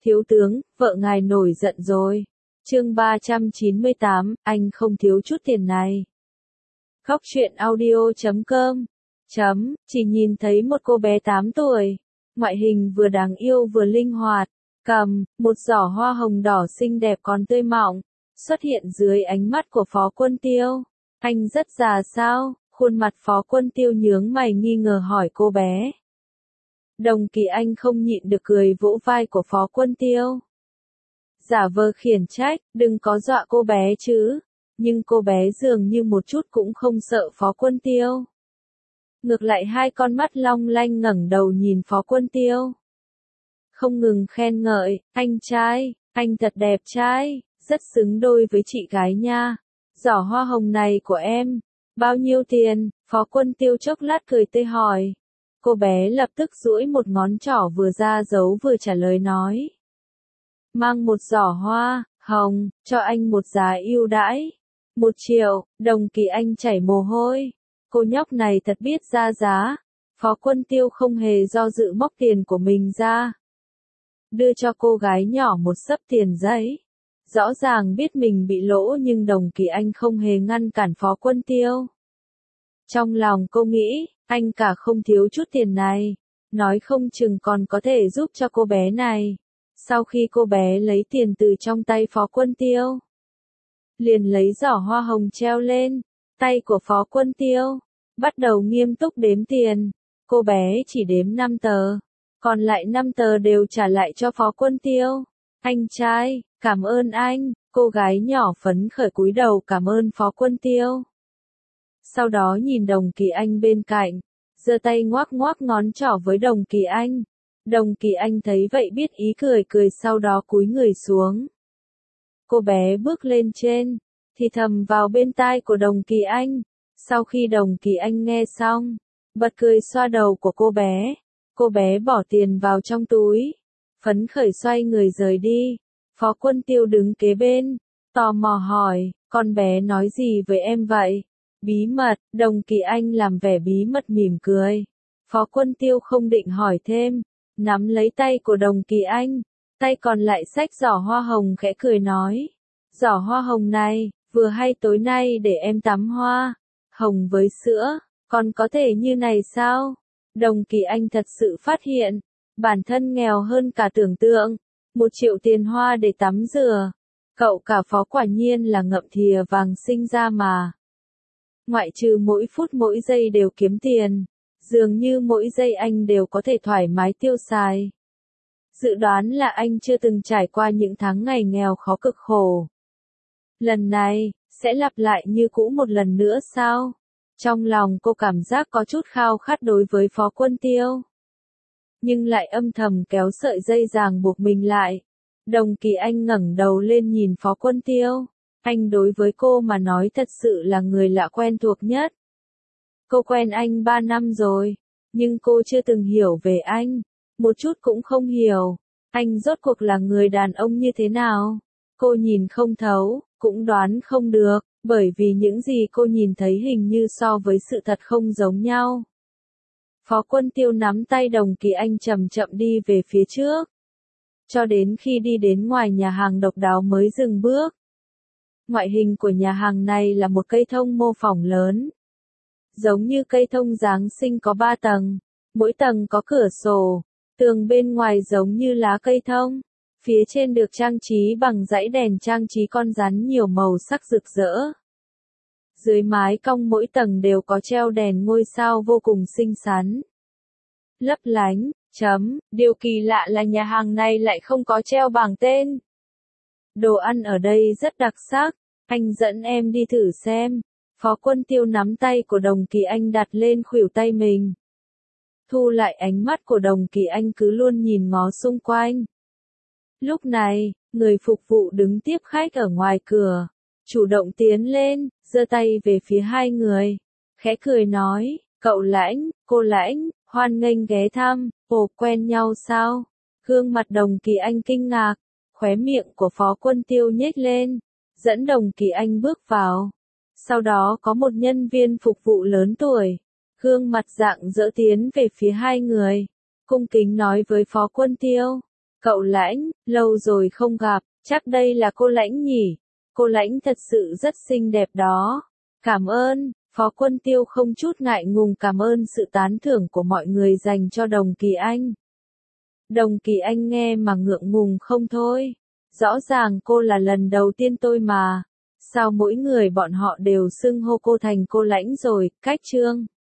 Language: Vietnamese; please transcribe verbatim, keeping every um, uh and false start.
Thiếu tướng, vợ ngài nổi giận rồi. Chương ba trăm chín mươi tám, anh không thiếu chút tiền này. Khóc chuyện audio chấm com chấm, chỉ nhìn thấy một cô bé tám tuổi, ngoại hình vừa đáng yêu vừa linh hoạt, cầm một giỏ hoa hồng đỏ xinh đẹp còn tươi mọng, xuất hiện dưới ánh mắt của Phó Quân Tiêu. Anh rất già sao? Khuôn mặt Phó Quân Tiêu nhướng mày nghi ngờ hỏi cô bé. Đồng Kỳ Anh không nhịn được cười vỗ vai của Phó Quân Tiêu. Giả vờ khiển trách, đừng có dọa cô bé chứ. Nhưng cô bé dường như một chút cũng không sợ Phó Quân Tiêu. Ngược lại hai con mắt long lanh ngẩng đầu nhìn Phó Quân Tiêu. Không ngừng khen ngợi, anh trai, anh thật đẹp trai, rất xứng đôi với chị gái nha. Giỏ hoa hồng này của em, bao nhiêu tiền? Phó Quân Tiêu chốc lát cười tươi hỏi. Cô bé lập tức duỗi một ngón trỏ vừa ra dấu vừa trả lời nói. Mang một giỏ hoa hồng, cho anh một giá ưu đãi. Một triệu, Đồng Kỳ Anh chảy mồ hôi. Cô nhóc này thật biết ra giá. Phó Quân Tiêu không hề do dự móc tiền của mình ra. Đưa cho cô gái nhỏ một xấp tiền giấy. Rõ ràng biết mình bị lỗ nhưng Đồng Kỳ Anh không hề ngăn cản Phó Quân Tiêu. Trong lòng cô nghĩ, anh cả không thiếu chút tiền này. Nói không chừng còn có thể giúp cho cô bé này. Sau khi cô bé lấy tiền từ trong tay Phó Quân Tiêu, liền lấy giỏ hoa hồng treo lên, tay của Phó Quân Tiêu, bắt đầu nghiêm túc đếm tiền. Cô bé chỉ đếm năm tờ, còn lại năm tờ đều trả lại cho Phó Quân Tiêu. Anh trai, cảm ơn anh, cô gái nhỏ phấn khởi cúi đầu cảm ơn Phó Quân Tiêu. Sau đó nhìn Đồng Kỳ Anh bên cạnh, giơ tay ngoắc ngoắc ngón trỏ với Đồng Kỳ Anh. Đồng Kỳ Anh thấy vậy biết ý cười cười sau đó cúi người xuống. Cô bé bước lên trên, thì thầm vào bên tai của Đồng Kỳ Anh. Sau khi Đồng Kỳ Anh nghe xong, bật cười xoa đầu của cô bé. Cô bé bỏ tiền vào trong túi, phấn khởi xoay người rời đi. Phó Quân Tiêu đứng kế bên, tò mò hỏi, con bé nói gì với em vậy? Bí mật, Đồng Kỳ Anh làm vẻ bí mật mỉm cười. Phó Quân Tiêu không định hỏi thêm, nắm lấy tay của Đồng Kỳ Anh, tay còn lại xách giỏ hoa hồng khẽ cười nói. Giỏ hoa hồng này, vừa hay tối nay để em tắm hoa hồng với sữa, còn có thể như này sao? Đồng Kỳ Anh thật sự phát hiện, bản thân nghèo hơn cả tưởng tượng. Một triệu tiền hoa để tắm rửa. Cậu cả Phó quả nhiên là ngậm thìa vàng sinh ra mà. Ngoại trừ mỗi phút mỗi giây đều kiếm tiền, dường như mỗi giây anh đều có thể thoải mái tiêu xài. Dự đoán là anh chưa từng trải qua những tháng ngày nghèo khó cực khổ. Lần này, sẽ lặp lại như cũ một lần nữa sao? Trong lòng cô cảm giác có chút khao khát đối với Phó Quân Tiêu. Nhưng lại âm thầm kéo sợi dây ràng buộc mình lại. Đồng Kỳ Anh ngẩng đầu lên nhìn Phó Quân Tiêu. Anh đối với cô mà nói thật sự là người lạ quen thuộc nhất. Cô quen anh ba năm rồi, nhưng cô chưa từng hiểu về anh. Một chút cũng không hiểu, anh rốt cuộc là người đàn ông như thế nào. Cô nhìn không thấu, cũng đoán không được, bởi vì những gì cô nhìn thấy hình như so với sự thật không giống nhau. Phó Quân Tiêu nắm tay Đồng Kỳ Anh chậm chậm đi về phía trước. Cho đến khi đi đến ngoài nhà hàng độc đáo mới dừng bước. Ngoại hình của nhà hàng này là một cây thông mô phỏng lớn. Giống như cây thông Giáng sinh có ba tầng, mỗi tầng có cửa sổ, tường bên ngoài giống như lá cây thông, phía trên được trang trí bằng dãy đèn trang trí con rắn nhiều màu sắc rực rỡ. Dưới mái cong mỗi tầng đều có treo đèn ngôi sao vô cùng xinh xắn. Lấp lánh, chấm, điều kỳ lạ là nhà hàng này lại không có treo bảng tên. Đồ ăn ở đây rất đặc sắc, anh dẫn em đi thử xem. Phó Quân Tiêu nắm tay của Đồng Kỳ Anh đặt lên khuỷu tay mình. Thu lại ánh mắt của Đồng Kỳ Anh cứ luôn nhìn ngó xung quanh. Lúc này, người phục vụ đứng tiếp khách ở ngoài cửa, chủ động tiến lên, giơ tay về phía hai người, khẽ cười nói, cậu Lãnh, cô Lãnh, hoan nghênh ghé thăm, ồ quen nhau sao? Gương mặt Đồng Kỳ Anh kinh ngạc, khóe miệng của Phó Quân Tiêu nhếch lên, dẫn Đồng Kỳ Anh bước vào. Sau đó có một nhân viên phục vụ lớn tuổi, gương mặt rạng rỡ tiến về phía hai người, cung kính nói với Phó Quân Tiêu, Cậu Lãnh, lâu rồi không gặp, chắc đây là cô Lãnh nhỉ? Cô Lãnh thật sự rất xinh đẹp đó. Cảm ơn, Phó Quân Tiêu không chút ngại ngùng cảm ơn sự tán thưởng của mọi người dành cho Đồng Kỳ Anh. Đồng Kỳ Anh nghe mà ngượng ngùng không thôi. Rõ ràng cô là lần đầu tiên tôi mà. Sao mỗi người bọn họ đều xưng hô cô thành cô Lãnh rồi, cách chương.